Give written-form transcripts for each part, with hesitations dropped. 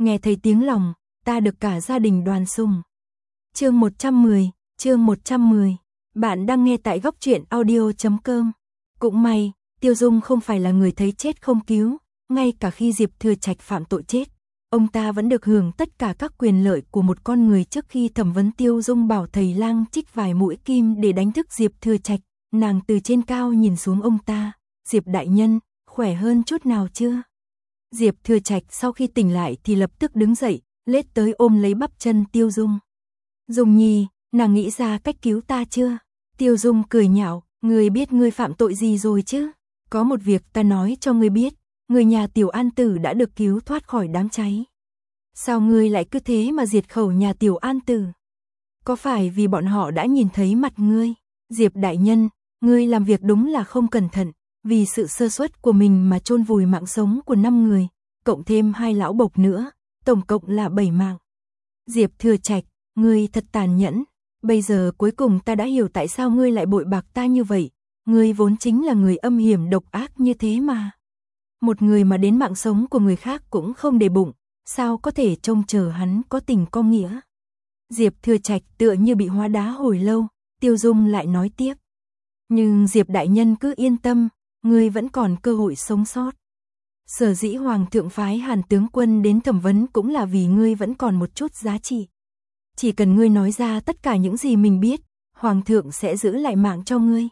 nghe thấy tiếng lòng, ta được cả gia đình đoàn sùng. Chương 110, bạn đang nghe tại góc truyện audio.com. Cũng may, Tiêu Dung không phải là người thấy chết không cứu, ngay cả khi Diệp Thừa Trạch phạm tội chết, ông ta vẫn được hưởng tất cả các quyền lợi của một con người. Trước khi thẩm vấn, Tiêu Dung bảo thầy lang chích vài mũi kim để đánh thức Diệp Thừa Trạch, nàng từ trên cao nhìn xuống ông ta, Diệp đại nhân, khỏe hơn chút nào chưa? Diệp Thừa Trạch sau khi tỉnh lại thì lập tức đứng dậy, lết tới ôm lấy bắp chân Tiêu Dung. Dung nhi, nàng nghĩ ra cách cứu ta chưa? Tiêu Dung cười nhạo, ngươi biết ngươi phạm tội gì rồi chứ? Có một việc ta nói cho ngươi biết, người nhà Tiểu An Tử đã được cứu thoát khỏi đám cháy. Sao ngươi lại cứ thế mà diệt khẩu nhà Tiểu An Tử? Có phải vì bọn họ đã nhìn thấy mặt ngươi? Diệp đại nhân, ngươi làm việc đúng là không cẩn thận, vì sự sơ suất của mình mà chôn vùi mạng sống của 5 người, cộng thêm 2 lão bộc nữa, tổng cộng là 7 mạng. Diệp Thừa Trạch, ngươi thật tàn nhẫn, bây giờ cuối cùng ta đã hiểu tại sao ngươi lại bội bạc ta như vậy, ngươi vốn chính là người âm hiểm độc ác như thế mà. Một người mà đến mạng sống của người khác cũng không để bụng, sao có thể trông chờ hắn có tình có nghĩa. Diệp Thừa Trạch tựa như bị hóa đá hồi lâu, Tiêu Dung lại nói tiếp. Nhưng Diệp đại nhân cứ yên tâm, ngươi vẫn còn cơ hội sống sót. Sở dĩ Hoàng thượng phái Hàn tướng quân đến thẩm vấn cũng là vì ngươi vẫn còn một chút giá trị. Chỉ cần ngươi nói ra tất cả những gì mình biết, Hoàng thượng sẽ giữ lại mạng cho ngươi.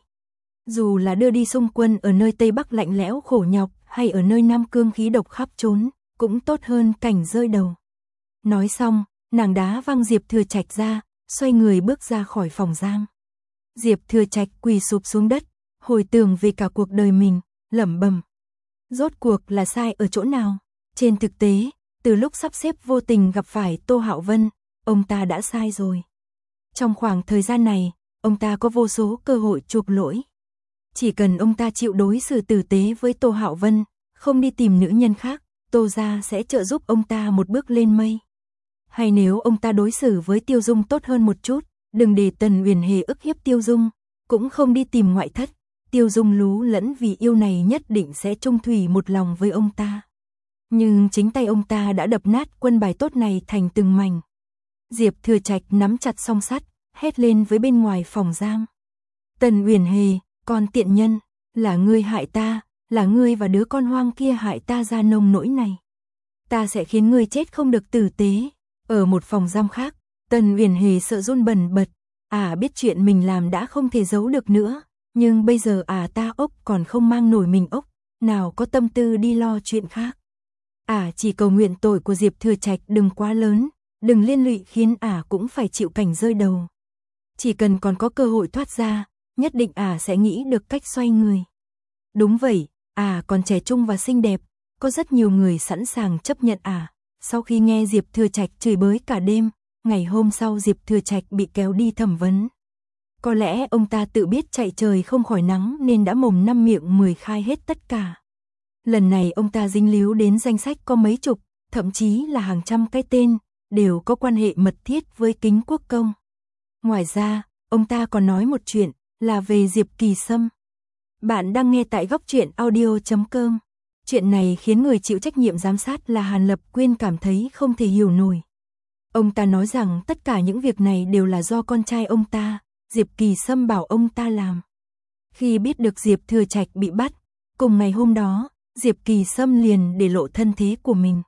Dù là đưa đi xung quân ở nơi Tây Bắc lạnh lẽo khổ nhọc, hay ở nơi Nam Cương khí độc khắp trốn, cũng tốt hơn cảnh rơi đầu. Nói xong, nàng đá văng Diệp Thừa Trạch ra, xoay người bước ra khỏi phòng giam. Diệp Thừa Trạch quỳ sụp xuống đất, hồi tưởng về cả cuộc đời mình, lẩm bẩm. Rốt cuộc là sai ở chỗ nào? Trên thực tế, từ lúc sắp xếp vô tình gặp phải Tô Hạo Vân, ông ta đã sai rồi. Trong khoảng thời gian này, ông ta có vô số cơ hội chuộc lỗi. Chỉ cần ông ta chịu đối xử tử tế với Tô Hạo Vân, không đi tìm nữ nhân khác, Tô gia sẽ trợ giúp ông ta một bước lên mây. Hay nếu ông ta đối xử với Tiêu Dung tốt hơn một chút, đừng để Tần Uyển Hề ức hiếp Tiêu Dung, cũng không đi tìm ngoại thất, Tiêu Dung lú lẫn vì yêu này nhất định sẽ trung thủy một lòng với ông ta. Nhưng chính tay ông ta đã đập nát quân bài tốt này thành từng mảnh. Diệp Thừa Trạch nắm chặt song sắt, hét lên với bên ngoài phòng giam. Tần Uyển Hề, con tiện nhân, là ngươi hại ta, là ngươi và đứa con hoang kia hại ta ra nông nỗi này. Ta sẽ khiến ngươi chết không được tử tế. Ở một phòng giam khác, Tần Uyển Hề sợ run bần bật, biết chuyện mình làm đã không thể giấu được nữa, nhưng bây giờ ta ốc còn không mang nổi mình ốc, nào có tâm tư đi lo chuyện khác. Chỉ cầu nguyện tội của Diệp Thừa Trạch đừng quá lớn, đừng liên lụy khiến cũng phải chịu cảnh rơi đầu. Chỉ cần còn có cơ hội thoát ra, nhất định sẽ nghĩ được cách xoay người. Đúng vậy, còn trẻ trung và xinh đẹp, có rất nhiều người sẵn sàng chấp nhận Sau khi nghe Diệp Thừa Trạch chửi bới cả đêm, ngày hôm sau Diệp Thừa Trạch bị kéo đi thẩm vấn. Có lẽ ông ta tự biết chạy trời không khỏi nắng nên đã mồm 5 miệng 10 khai hết tất cả. Lần này ông ta dính líu đến danh sách có mấy chục, thậm chí là hàng trăm cái tên, đều có quan hệ mật thiết với Kính Quốc Công. Ngoài ra, ông ta còn nói một chuyện, là về Diệp Kỳ Sâm. Bạn đang nghe tại góc truyện audio.com. Chuyện này khiến người chịu trách nhiệm giám sát là Hàn Lập Quyên cảm thấy không thể hiểu nổi. Ông ta nói rằng tất cả những việc này đều là do con trai ông ta, Diệp Kỳ Sâm bảo ông ta làm. Khi biết được Diệp Thừa Trạch bị bắt, cùng ngày hôm đó, Diệp Kỳ Sâm liền để lộ thân thế của mình.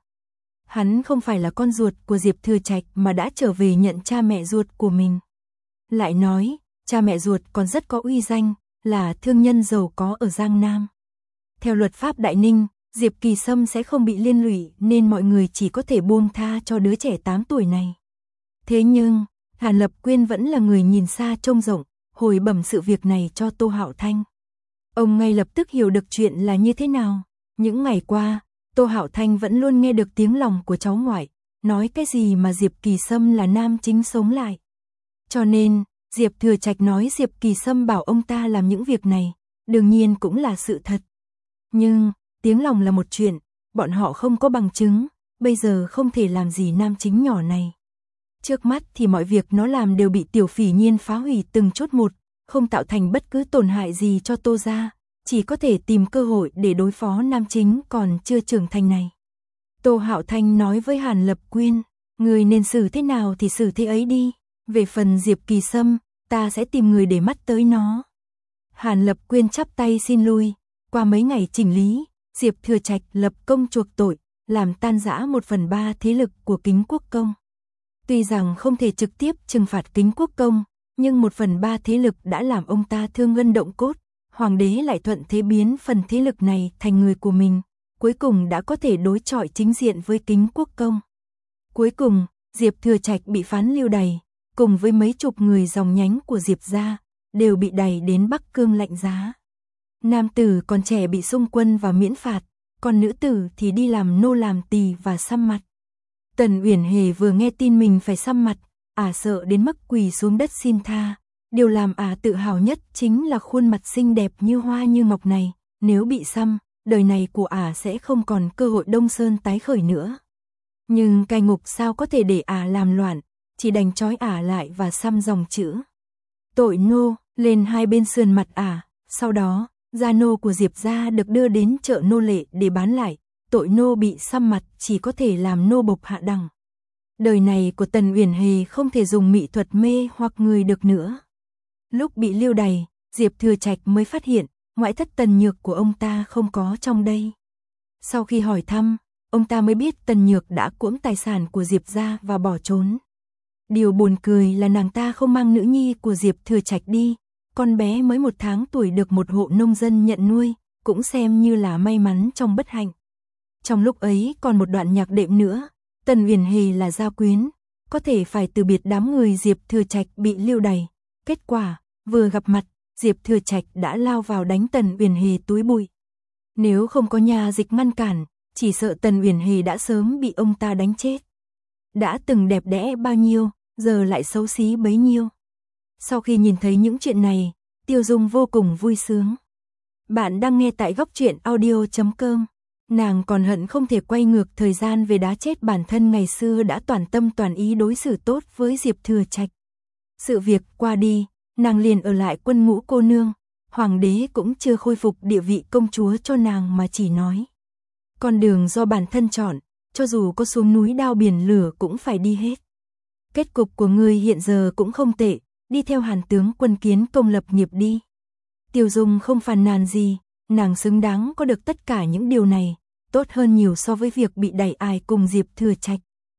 Hắn không phải là con ruột của Diệp Thừa Trạch mà đã trở về nhận cha mẹ ruột của mình. Lại nói, cha mẹ ruột còn rất có uy danh, là thương nhân giàu có ở Giang Nam. Theo luật pháp Đại Ninh, Diệp Kỳ Sâm sẽ không bị liên lụy nên mọi người chỉ có thể buông tha cho đứa trẻ 8 tuổi này. Thế nhưng, Hàn Lập Quyên vẫn là người nhìn xa trông rộng, hồi bẩm sự việc này cho Tô Hạo Thanh. Ông ngay lập tức hiểu được chuyện là như thế nào. Những ngày qua, Tô Hạo Thanh vẫn luôn nghe được tiếng lòng của cháu ngoại, nói cái gì mà Diệp Kỳ Sâm là nam chính sống lại. Cho nên, Diệp Thừa Trạch nói Diệp Kỳ Sâm bảo ông ta làm những việc này, đương nhiên cũng là sự thật. Nhưng, tiếng lòng là một chuyện, bọn họ không có bằng chứng, bây giờ không thể làm gì nam chính nhỏ này. Trước mắt thì mọi việc nó làm đều bị Tiểu Phỉ Nhiên phá hủy từng chút một, không tạo thành bất cứ tổn hại gì cho Tô gia, chỉ có thể tìm cơ hội để đối phó nam chính còn chưa trưởng thành này. Tô Hạo Thanh nói với Hàn Lập Quyên, người nên xử thế nào thì xử thế ấy đi, về phần Diệp Kỳ Sâm, ta sẽ tìm người để mắt tới nó. Hàn Lập Quyên chắp tay xin lui, qua mấy ngày chỉnh lý, Diệp Thừa Trạch lập công chuộc tội, làm tan rã 1/3 thế lực của Kính Quốc Công. Tuy rằng không thể trực tiếp trừng phạt Kính Quốc Công, nhưng 1/3 thế lực đã làm ông ta thương ngân động cốt, hoàng đế lại thuận thế biến phần thế lực này thành người của mình, cuối cùng đã có thể đối chọi chính diện với Kính Quốc Công. Cuối cùng, Diệp Thừa Trạch bị phán lưu đày, cùng với mấy chục người dòng nhánh của Diệp gia, đều bị đày đến Bắc Cương lạnh giá. Nam tử còn trẻ bị xung quân và miễn phạt, còn nữ tử thì đi làm nô làm tỳ và xăm mặt. Tần Uyển Hề vừa nghe tin mình phải xăm mặt, sợ đến mức quỳ xuống đất xin tha. Điều làm tự hào nhất chính là khuôn mặt xinh đẹp như hoa như ngọc này, nếu bị xăm, đời này của sẽ không còn cơ hội đông sơn tái khởi nữa. Nhưng cai ngục sao có thể để làm loạn, chỉ đành trói lại và xăm dòng chữ tội nô lên hai bên sườn mặt sau đó, gia nô của Diệp gia được đưa đến chợ nô lệ để bán lại, tội nô bị xăm mặt chỉ có thể làm nô bộc hạ đẳng. Đời này của Tần Uyển Hề không thể dùng mỹ thuật mê hoặc người được nữa. Lúc bị lưu đày, Diệp Thừa Trạch mới phát hiện, ngoại thất Tần Nhược của ông ta không có trong đây. Sau khi hỏi thăm, ông ta mới biết Tần Nhược đã cưỡng tài sản của Diệp gia và bỏ trốn. Điều buồn cười là nàng ta không mang nữ nhi của Diệp Thừa Trạch đi, con bé mới 1 tháng tuổi được một hộ nông dân nhận nuôi, cũng xem như là may mắn trong bất hạnh. Trong lúc ấy còn một đoạn nhạc đệm nữa, Tần Uyển Hề là gia quyến, có thể phải từ biệt đám người Diệp Thừa Trạch bị lưu đày. Kết quả, vừa gặp mặt, Diệp Thừa Trạch đã lao vào đánh Tần Uyển Hề túi bụi. Nếu không có nhà dịch ngăn cản, chỉ sợ Tần Uyển Hề đã sớm bị ông ta đánh chết. Đã từng đẹp đẽ bao nhiêu, giờ lại xấu xí bấy nhiêu. Sau khi nhìn thấy những chuyện này, Tiêu Dung vô cùng vui sướng. Bạn đang nghe tại Góc Truyện Audio.com. Nàng còn hận không thể quay ngược thời gian về đá chết bản thân ngày xưa đã toàn tâm toàn ý đối xử tốt với Diệp Thừa Trạch. Sự việc qua đi, nàng liền ở lại quân ngũ cô nương, hoàng đế cũng chưa khôi phục địa vị công chúa cho nàng mà chỉ nói. Con đường do bản thân chọn, cho dù có xuống núi đao biển lửa cũng phải đi hết. Kết cục của ngươi hiện giờ cũng không tệ, đi theo Hàn tướng quân kiến công lập nghiệp đi. Tiêu Dung không phàn nàn gì, nàng xứng đáng có được tất cả những điều này, tốt hơn nhiều so với việc bị đẩy cùng Diệp Thừa Trạch.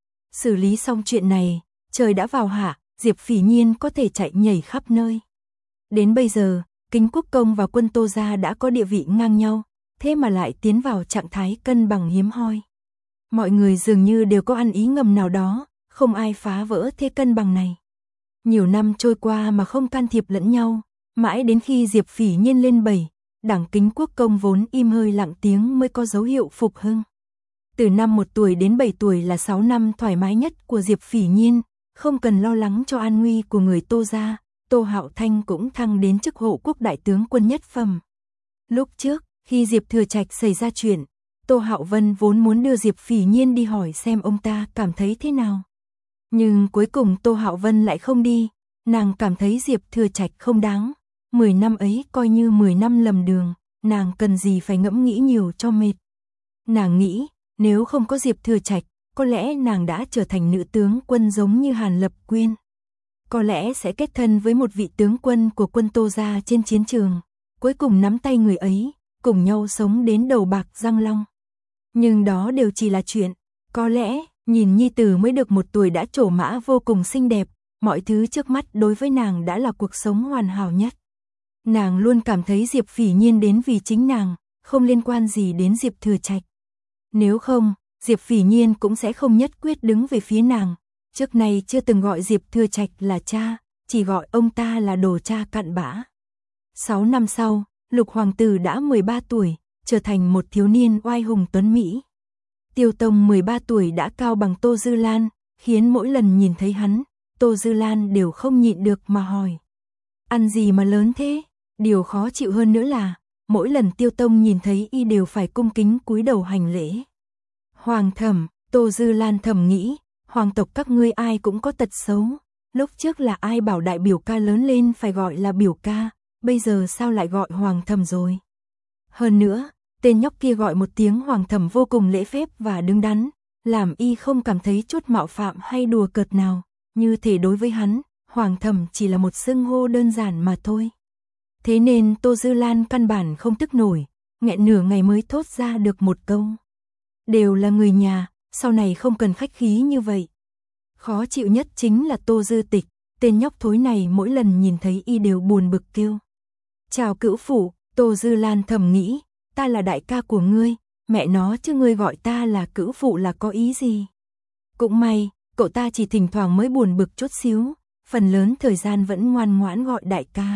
Xử lý xong chuyện này, trời đã vào hạ, Diệp Phỉ Nhiên có thể chạy nhảy khắp nơi. Đến bây giờ, Kính Quốc Công và quân Tô gia đã có địa vị ngang nhau, thế mà lại tiến vào trạng thái cân bằng hiếm hoi. Mọi người dường như đều có ăn ý ngầm nào đó, không ai phá vỡ thế cân bằng này. Nhiều năm trôi qua mà không can thiệp lẫn nhau, mãi đến khi Diệp Phỉ Nhiên lên 7, đảng Kính Quốc Công vốn im hơi lặng tiếng mới có dấu hiệu phục hưng. Từ năm 1 tuổi đến 7 tuổi là 6 năm thoải mái nhất của Diệp Phỉ Nhiên, không cần lo lắng cho an nguy của người Tô gia. Tô Hạo Thanh cũng thăng đến chức hộ quốc đại tướng quân nhất phẩm. Lúc trước, khi Diệp Thừa Trạch xảy ra chuyện, Tô Hạo Vân vốn muốn đưa Diệp Phỉ Nhiên đi hỏi xem ông ta cảm thấy thế nào. Nhưng cuối cùng Tô Hạo Vân lại không đi, nàng cảm thấy Diệp Thừa Trạch không đáng. 10 năm ấy coi như 10 năm lầm đường, nàng cần gì phải ngẫm nghĩ nhiều cho mệt. Nàng nghĩ, nếu không có Diệp Thừa Trạch, có lẽ nàng đã trở thành nữ tướng quân giống như Hàn Lập Quyên. Có lẽ sẽ kết thân với một vị tướng quân của quân Tô gia trên chiến trường, cuối cùng nắm tay người ấy, cùng nhau sống đến đầu bạc răng long. Nhưng đó đều chỉ là chuyện, có lẽ, nhìn nhi tử mới được 1 tuổi đã trổ mã vô cùng xinh đẹp, mọi thứ trước mắt đối với nàng đã là cuộc sống hoàn hảo nhất. Nàng luôn cảm thấy Diệp Phỉ Nhiên đến vì chính nàng, không liên quan gì đến Diệp Thừa Trạch. Nếu không, Diệp Phỉ Nhiên cũng sẽ không nhất quyết đứng về phía nàng. Trước nay chưa từng gọi Diệp Thừa Trạch là cha, chỉ gọi ông ta là đồ cha cặn bã. 6 năm sau, Lục Hoàng tử đã 13 tuổi, trở thành một thiếu niên oai hùng tuấn Mỹ. Tiêu Tông 13 tuổi đã cao bằng Tô Dư Lan, khiến mỗi lần nhìn thấy hắn, Tô Dư Lan đều không nhịn được mà hỏi. Ăn gì mà lớn thế? Điều khó chịu hơn nữa là, mỗi lần Tiêu Tông nhìn thấy y đều phải cung kính cúi đầu hành lễ. Hoàng thẩm, Tô Dư Lan thầm nghĩ, hoàng tộc các ngươi ai cũng có tật xấu. Lúc trước là ai bảo đại biểu ca lớn lên phải gọi là biểu ca, bây giờ sao lại gọi hoàng thẩm rồi? Hơn nữa, Tên nhóc kia gọi một tiếng Hoàng Thẩm vô cùng lễ phép và đứng đắn, làm y không cảm thấy chút mạo phạm hay đùa cợt nào, như thể đối với hắn, Hoàng Thẩm chỉ là một xưng hô đơn giản mà thôi. Thế nên Tô Dư Lan căn bản không tức nổi, nghẹn nửa ngày mới thốt ra được một câu. Đều là người nhà, sau này không cần khách khí như vậy. Khó chịu nhất chính là Tô Dư Tịch, tên nhóc thối này mỗi lần nhìn thấy y đều buồn bực kêu. Chào cữu phụ, Tô Dư Lan thầm nghĩ, ta là đại ca của ngươi, mẹ nó chứ ngươi gọi ta là cữu phụ là có ý gì. Cũng may, cậu ta chỉ thỉnh thoảng mới buồn bực chút xíu, phần lớn thời gian vẫn ngoan ngoãn gọi đại ca.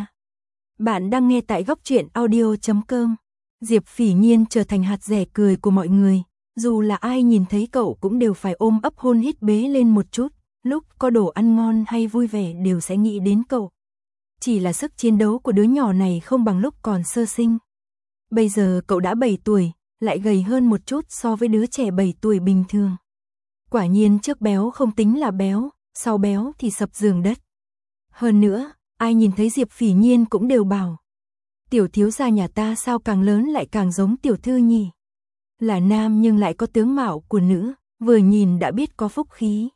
Bạn đang nghe tại góc truyện audio.com. Diệp Phỉ Nhiên trở thành hạt rẻ cười của mọi người, dù là ai nhìn thấy cậu cũng đều phải ôm ấp hôn hít bế lên một chút, lúc có đồ ăn ngon hay vui vẻ đều sẽ nghĩ đến cậu. Chỉ là sức chiến đấu của đứa nhỏ này không bằng lúc còn sơ sinh. Bây giờ cậu đã 7 tuổi, lại gầy hơn một chút so với đứa trẻ 7 tuổi bình thường. Quả nhiên trước béo không tính là béo, sau béo thì sập giường đất. Hơn nữa, ai nhìn thấy Diệp Phỉ Nhiên cũng đều bảo, tiểu thiếu gia nhà ta sao càng lớn lại càng giống tiểu thư nhỉ. Là nam nhưng lại có tướng mạo của nữ, vừa nhìn đã biết có phúc khí.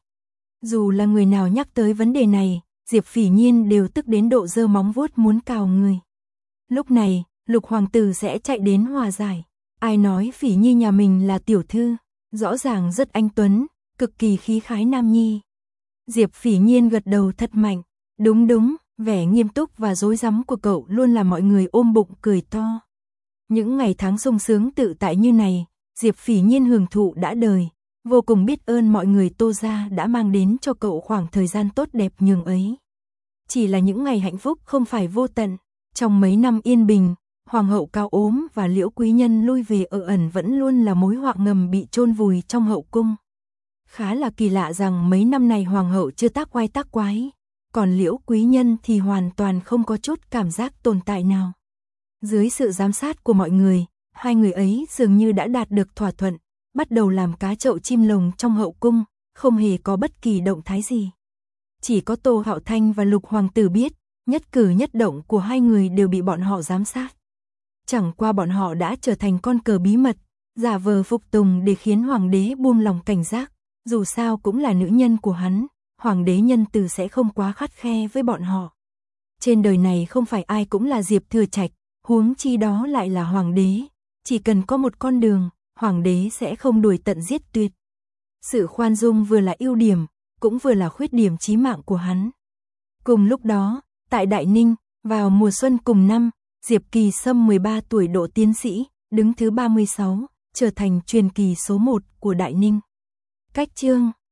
Dù là người nào nhắc tới vấn đề này, Diệp Phỉ Nhiên đều tức đến độ giơ móng vuốt muốn cào người. Lúc này, Lục hoàng tử sẽ chạy đến hòa giải. Ai nói Phỉ Nhi nhà mình là tiểu thư, rõ ràng rất anh tuấn, cực kỳ khí khái nam nhi. Diệp Phỉ Nhiên gật đầu thật mạnh, đúng đúng, vẻ nghiêm túc và rối rắm của cậu luôn làm mọi người ôm bụng cười to. Những ngày tháng sung sướng tự tại như này, Diệp Phỉ Nhiên hưởng thụ đã đời, vô cùng biết ơn mọi người Tô gia đã mang đến cho cậu khoảng thời gian tốt đẹp nhường ấy. Chỉ là những ngày hạnh phúc không phải vô tận, trong mấy năm yên bình, Hoàng hậu Cao ốm và Liễu Quý Nhân lui về ở ẩn vẫn luôn là mối họa ngầm bị chôn vùi trong hậu cung. Khá là kỳ lạ rằng mấy năm này Hoàng hậu chưa tác oai tác quái, còn Liễu Quý Nhân thì hoàn toàn không có chút cảm giác tồn tại nào. Dưới sự giám sát của mọi người, hai người ấy dường như đã đạt được thỏa thuận, bắt đầu làm cá chậu chim lồng trong hậu cung, không hề có bất kỳ động thái gì. Chỉ có Tô Hạo Thanh và Lục hoàng tử biết, nhất cử nhất động của hai người đều bị bọn họ giám sát. Chẳng qua bọn họ đã trở thành con cờ bí mật, giả vờ phục tùng để khiến hoàng đế buông lòng cảnh giác, dù sao cũng là nữ nhân của hắn, hoàng đế nhân từ sẽ không quá khắt khe với bọn họ. Trên đời này không phải ai cũng là Diệp Thừa Trạch, huống chi đó lại là hoàng đế, chỉ cần có một con đường, hoàng đế sẽ không đuổi tận giết tuyệt. Sự khoan dung vừa là ưu điểm, cũng vừa là khuyết điểm chí mạng của hắn. Cùng lúc đó, tại Đại Ninh, vào mùa xuân cùng năm, Diệp Kỳ Sâm 13 tuổi độ tiến sĩ, đứng thứ 36, trở thành truyền kỳ số 1 của Đại Ninh. Cách chương